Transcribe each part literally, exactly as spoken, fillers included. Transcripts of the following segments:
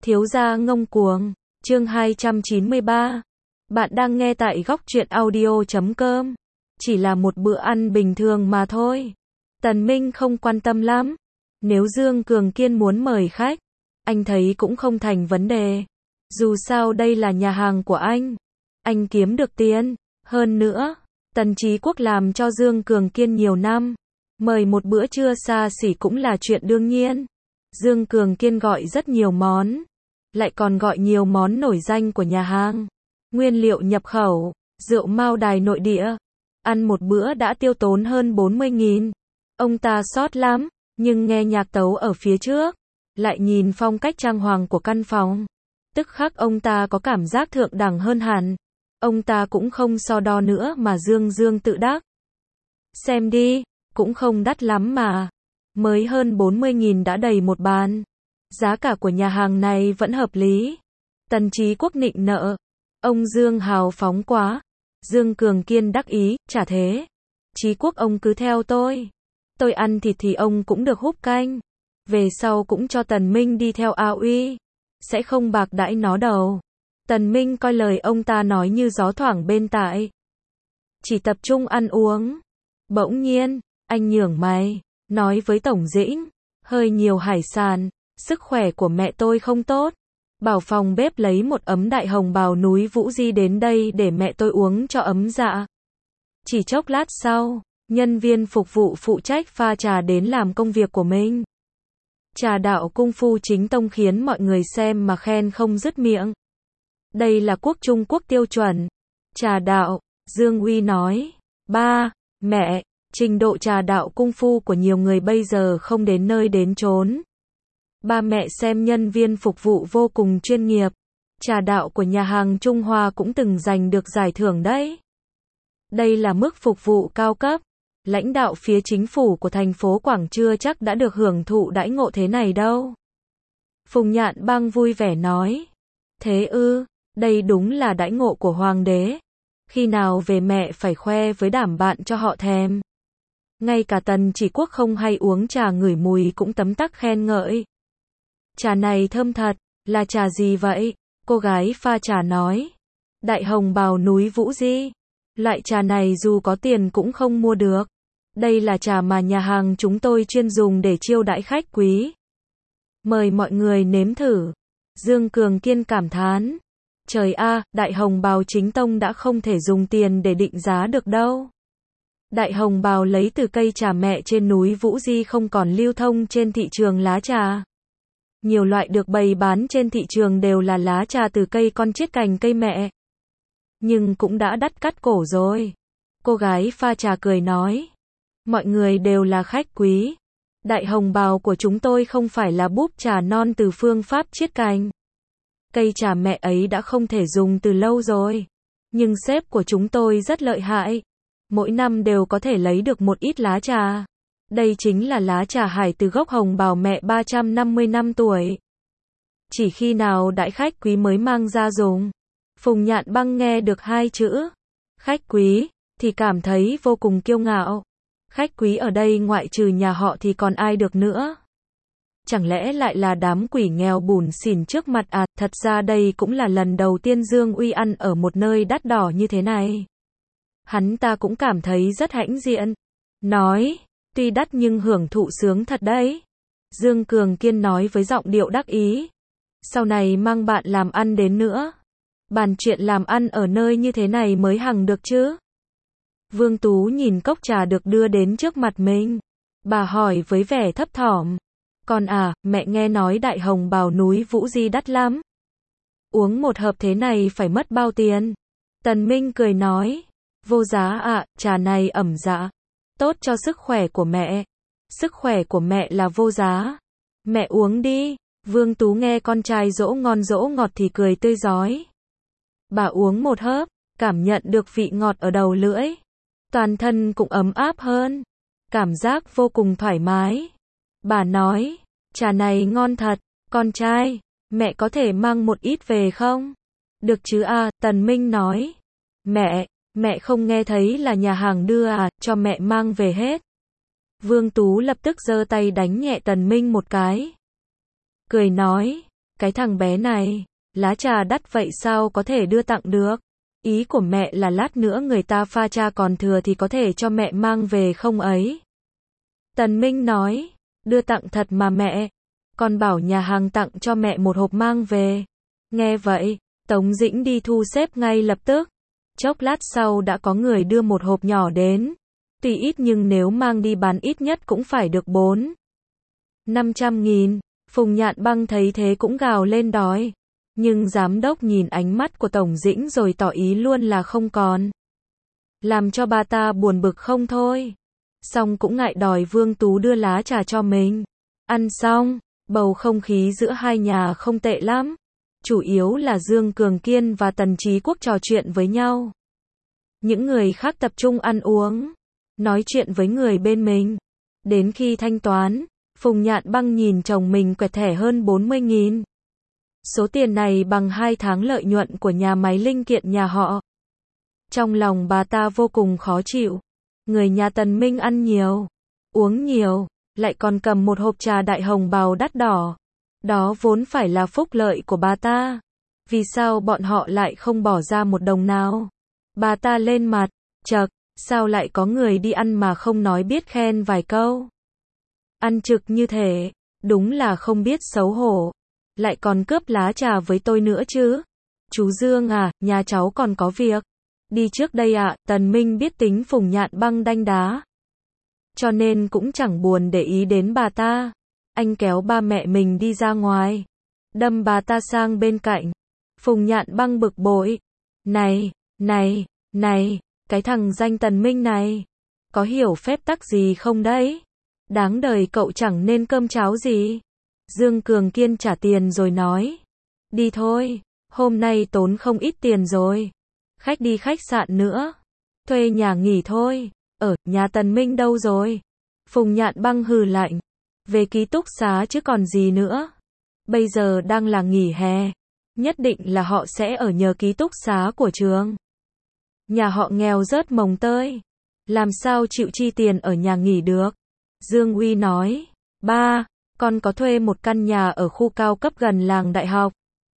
Thiếu gia ngông cuồng, chương hai trăm chín mươi ba. Bạn đang nghe tại góc truyện audio chấm com. Chỉ là một bữa ăn bình thường mà thôi. Tần Minh không quan tâm lắm. Nếu Dương Cường Kiên muốn mời khách, anh thấy cũng không thành vấn đề. Dù sao đây là nhà hàng của anh. Anh kiếm được tiền. Hơn nữa, Tần Chí Quốc làm cho Dương Cường Kiên nhiều năm. Mời một bữa trưa xa xỉ cũng là chuyện đương nhiên. Dương Cường Kiên gọi rất nhiều món. Lại còn gọi nhiều món nổi danh của nhà hàng. Nguyên liệu nhập khẩu, rượu Mao Đài nội địa. Ăn một bữa đã tiêu tốn hơn bốn mươi nghìn. Ông ta sót lắm, nhưng nghe nhạc tấu ở phía trước. Lại nhìn phong cách trang hoàng của căn phòng. Tức khắc ông ta có cảm giác thượng đẳng hơn hẳn. Ông ta cũng không so đo nữa mà dương dương tự đắc. Xem đi, cũng không đắt lắm mà. Mới hơn bốn mươi nghìn đã đầy một bàn. Giá cả của nhà hàng này vẫn hợp lý. Tần Chí Quốc nịnh nợ. Ông Dương hào phóng quá. Dương Cường Kiên đắc ý, chả thế. Chí Quốc ông cứ theo tôi. Tôi ăn thịt thì ông cũng được húp canh. Về sau cũng cho Tần Minh đi theo A Uy. Sẽ không bạc đãi nó đâu. Tần Minh coi lời ông ta nói như gió thoảng bên tai. Chỉ tập trung ăn uống. Bỗng nhiên, anh nhướng mày, nói với Tổng Dĩnh, hơi nhiều hải sản, sức khỏe của mẹ tôi không tốt. Bảo phòng bếp lấy một ấm đại hồng bào núi Vũ Di đến đây để mẹ tôi uống cho ấm dạ. Chỉ chốc lát sau, nhân viên phục vụ phụ trách pha trà đến làm công việc của mình. Trà đạo cung phu chính tông khiến mọi người xem mà khen không dứt miệng. Đây là quốc Trung Quốc tiêu chuẩn. Trà đạo, Dương Uy nói. Ba, mẹ, trình độ trà đạo cung phu của nhiều người bây giờ không đến nơi đến chốn. Ba mẹ xem nhân viên phục vụ vô cùng chuyên nghiệp. Trà đạo của nhà hàng Trung Hoa cũng từng giành được giải thưởng đấy. Đây là mức phục vụ cao cấp. Lãnh đạo phía chính phủ của thành phố Quảng chưa chắc đã được hưởng thụ đãi ngộ thế này đâu. Phùng Nhạn Bang vui vẻ nói. Thế ư, đây đúng là đãi ngộ của hoàng đế. Khi nào về mẹ phải khoe với đảm bạn cho họ thèm. Ngay cả Tần Chỉ Quốc không hay uống trà ngửi mùi cũng tấm tắc khen ngợi. Trà này thơm thật, là trà gì vậy? Cô gái pha trà nói. Đại hồng bào núi Vũ Di. Loại trà này dù có tiền cũng không mua được. Đây là trà mà nhà hàng chúng tôi chuyên dùng để chiêu đãi khách quý. Mời mọi người nếm thử. Dương Cường Kiên cảm thán. Trời a, đại hồng bào chính tông đã không thể dùng tiền để định giá được đâu. Đại hồng bào lấy từ cây trà mẹ trên núi Vũ Di không còn lưu thông trên thị trường lá trà. Nhiều loại được bày bán trên thị trường đều là lá trà từ cây con chiết cành cây mẹ. Nhưng cũng đã đắt cắt cổ rồi. Cô gái pha trà cười nói. Mọi người đều là khách quý. Đại hồng bào của chúng tôi không phải là búp trà non từ phương pháp chiết cành. Cây trà mẹ ấy đã không thể dùng từ lâu rồi. Nhưng sếp của chúng tôi rất lợi hại. Mỗi năm đều có thể lấy được một ít lá trà. Đây chính là lá trà hải từ gốc hồng bào mẹ ba trăm năm mươi năm tuổi. Chỉ khi nào đãi khách quý mới mang ra dùng. Phùng Nhạn Bang nghe được hai chữ khách quý thì cảm thấy vô cùng kiêu ngạo. Khách quý ở đây ngoại trừ nhà họ thì còn ai được nữa? Chẳng lẽ lại là đám quỷ nghèo bủn xỉn trước mặt à? Thật ra đây cũng là lần đầu tiên Dương Uy ăn ở một nơi đắt đỏ như thế này. Hắn ta cũng cảm thấy rất hãnh diện. Nói, tuy đắt nhưng hưởng thụ sướng thật đấy. Dương Cường Kiên nói với giọng điệu đắc ý. Sau này mang bạn làm ăn đến nữa. Bàn chuyện làm ăn ở nơi như thế này mới hằng được chứ. Vương Tú nhìn cốc trà được đưa đến trước mặt mình. Bà hỏi với vẻ thấp thỏm. Con à, mẹ nghe nói đại hồng bào núi Vũ Di đắt lắm. Uống một hộp thế này phải mất bao tiền? Tần Minh cười nói. Vô giá ạ, à, trà này ẩm dạ. Tốt cho sức khỏe của mẹ. Sức khỏe của mẹ là vô giá. Mẹ uống đi. Vương Tú nghe con trai dỗ ngon dỗ ngọt thì cười tươi rói. Bà uống một hớp, cảm nhận được vị ngọt ở đầu lưỡi. Toàn thân cũng ấm áp hơn. Cảm giác vô cùng thoải mái. Bà nói, trà này ngon thật, con trai, mẹ có thể mang một ít về không? Được chứ à, Tần Minh nói. Mẹ, mẹ không nghe thấy là nhà hàng đưa à, cho mẹ mang về hết. Vương Tú lập tức giơ tay đánh nhẹ Tần Minh một cái. Cười nói, Cái thằng bé này, lá trà đắt vậy sao có thể đưa tặng được? Ý của mẹ là lát nữa người ta pha trà còn thừa thì có thể cho mẹ mang về không ấy? Tần Minh nói, đưa tặng thật mà mẹ. Con bảo nhà hàng tặng cho mẹ một hộp mang về. Nghe vậy, Tống Dĩnh đi thu xếp ngay lập tức. Chốc lát sau đã có người đưa một hộp nhỏ đến. Tuy ít nhưng nếu mang đi bán ít nhất cũng phải được bốn năm trăm nghìn. Phùng Nhạn Băng thấy thế cũng gào lên đói. Nhưng giám đốc nhìn ánh mắt của Tổng Dĩnh rồi tỏ ý luôn là không còn. Làm cho bà ta buồn bực không thôi. Xong cũng ngại đòi Vương Tú đưa lá trà cho mình. Ăn xong, bầu không khí giữa hai nhà không tệ lắm. Chủ yếu là Dương Cường Kiên và Tần Chí Quốc trò chuyện với nhau. Những người khác tập trung ăn uống, nói chuyện với người bên mình. Đến khi thanh toán, Phùng Nhạn Băng nhìn chồng mình quẹt thẻ hơn bốn mươi nghìn. Số tiền này bằng hai tháng lợi nhuận của nhà máy linh kiện nhà họ. Trong lòng bà ta vô cùng khó chịu. Người nhà Tần Minh ăn nhiều, uống nhiều, lại còn cầm một hộp trà đại hồng bào đắt đỏ. Đó vốn phải là phúc lợi của bà ta. Vì sao bọn họ lại không bỏ ra một đồng nào? Bà ta lên mặt, chậc, sao lại có người đi ăn mà không nói biết khen vài câu? Ăn trực như thế, đúng là không biết xấu hổ. Lại còn cướp lá trà với tôi nữa chứ. Chú Dương à, nhà cháu còn có việc. Đi trước đây ạ. À, Tần Minh biết tính Phùng Nhạn Băng đanh đá. Cho nên cũng chẳng buồn để ý đến bà ta. Anh kéo ba mẹ mình đi ra ngoài. Đâm bà ta sang bên cạnh. Phùng Nhạn Băng bực bội. Này, này, này, cái thằng danh Tần Minh này. Có hiểu phép tắc gì không đấy? Đáng đời cậu chẳng nên cơm cháo gì. Dương Cường Kiên trả tiền rồi nói. Đi thôi, hôm nay tốn không ít tiền rồi. Khách đi khách sạn nữa. Thuê nhà nghỉ thôi. Ở, nhà Tần Minh đâu rồi? Phùng Nhạn Băng hừ lạnh. Về ký túc xá chứ còn gì nữa. Bây giờ đang là nghỉ hè. Nhất định là họ sẽ ở nhờ ký túc xá của trường. Nhà họ nghèo rớt mồng tơi. Làm sao chịu chi tiền ở nhà nghỉ được? Dương Uy nói. Ba, con có thuê một căn nhà ở khu cao cấp gần làng đại học.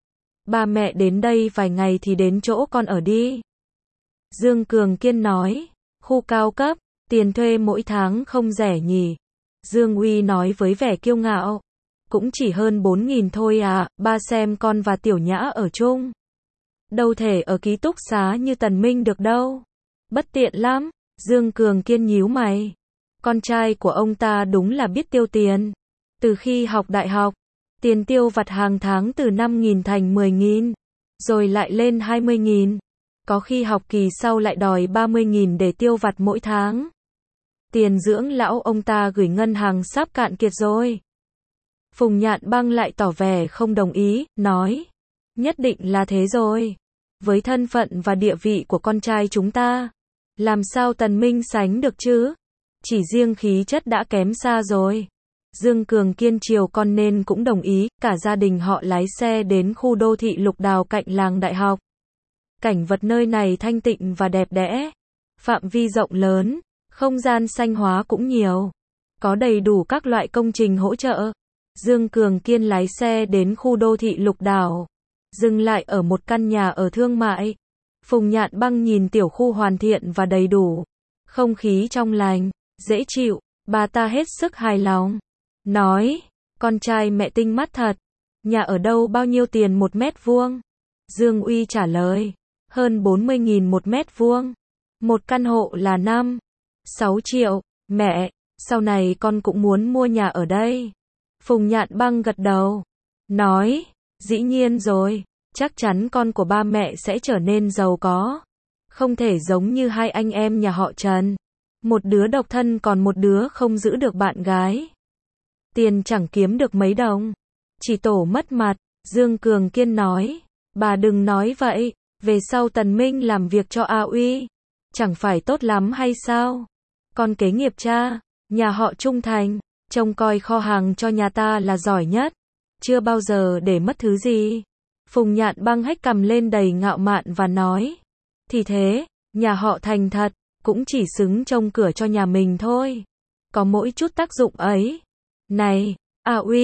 Ba mẹ đến đây vài ngày thì đến chỗ con ở đi. Dương Cường Kiên nói. Khu cao cấp, tiền thuê mỗi tháng không rẻ nhỉ? Dương Uy nói với vẻ kiêu ngạo. Cũng chỉ hơn bốn nghìn thôi à, ba xem con và Tiểu Nhã ở chung. Đâu thể ở ký túc xá như Tần Minh được đâu. Bất tiện lắm. Dương Cường Kiên nhíu mày. Con trai của ông ta đúng là biết tiêu tiền. Từ khi học đại học, tiền tiêu vặt hàng tháng từ năm nghìn thành mười nghìn, rồi lại lên hai mươi nghìn. Có khi học kỳ sau lại đòi ba mươi nghìn để tiêu vặt mỗi tháng. Tiền dưỡng lão ông ta gửi ngân hàng sắp cạn kiệt rồi. Phùng Nhạn Băng lại tỏ vẻ không đồng ý, nói. Nhất định là thế rồi. Với thân phận và địa vị của con trai chúng ta, làm sao Tần Minh sánh được chứ? Chỉ riêng khí chất đã kém xa rồi. Dương Cường Kiên chiều con nên cũng đồng ý, cả gia đình họ lái xe đến khu đô thị Lục Đào cạnh làng đại học. Cảnh vật nơi này thanh tịnh và đẹp đẽ. Phạm vi rộng lớn, không gian xanh hóa cũng nhiều. Có đầy đủ các loại công trình hỗ trợ. Dương Cường Kiên lái xe đến khu đô thị Lục Đào. Dừng lại ở một căn nhà ở thương mại. Phùng Nhạn Băng nhìn tiểu khu hoàn thiện và đầy đủ. Không khí trong lành, dễ chịu, bà ta hết sức hài lòng. Nói, con trai mẹ tinh mắt thật. Nhà ở đâu bao nhiêu tiền một mét vuông? Dương Uy trả lời, hơn bốn mươi nghìn một mét vuông. Một căn hộ là năm, sáu triệu. Mẹ, sau này con cũng muốn mua nhà ở đây. Phùng Nhạn Băng gật đầu. Nói, dĩ nhiên rồi, chắc chắn con của ba mẹ sẽ trở nên giàu có. Không thể giống như hai anh em nhà họ Trần. Một đứa độc thân còn một đứa không giữ được bạn gái. Tiền chẳng kiếm được mấy đồng. Chỉ tổ mất mặt. Dương Cường Kiên nói. Bà đừng nói vậy. Về sau Tần Minh làm việc cho A Uy. Chẳng phải tốt lắm hay sao? Con kế nghiệp cha. Nhà họ trung thành. Trông coi kho hàng cho nhà ta là giỏi nhất. Chưa bao giờ để mất thứ gì. Phùng Nhạn Băng hếch cằm lên đầy ngạo mạn và nói. Thì thế, nhà họ thành thật, cũng chỉ xứng trông cửa cho nhà mình thôi. Có mỗi chút tác dụng ấy. Này, A Uy,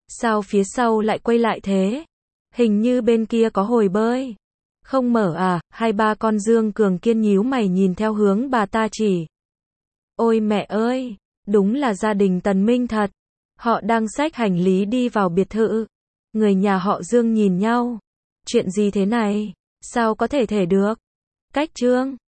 Sao phía sau lại quay lại thế? Hình như bên kia có hồi bơi. Không mở à? Hai ba con Dương Cường Kiên nhíu mày nhìn theo hướng bà ta chỉ. Ôi mẹ ơi, đúng là gia đình Tần Minh thật. Họ đang xách hành lý đi vào biệt thự. Người nhà họ Dương nhìn nhau. Chuyện gì thế này? Sao có thể thể được? Cách Trương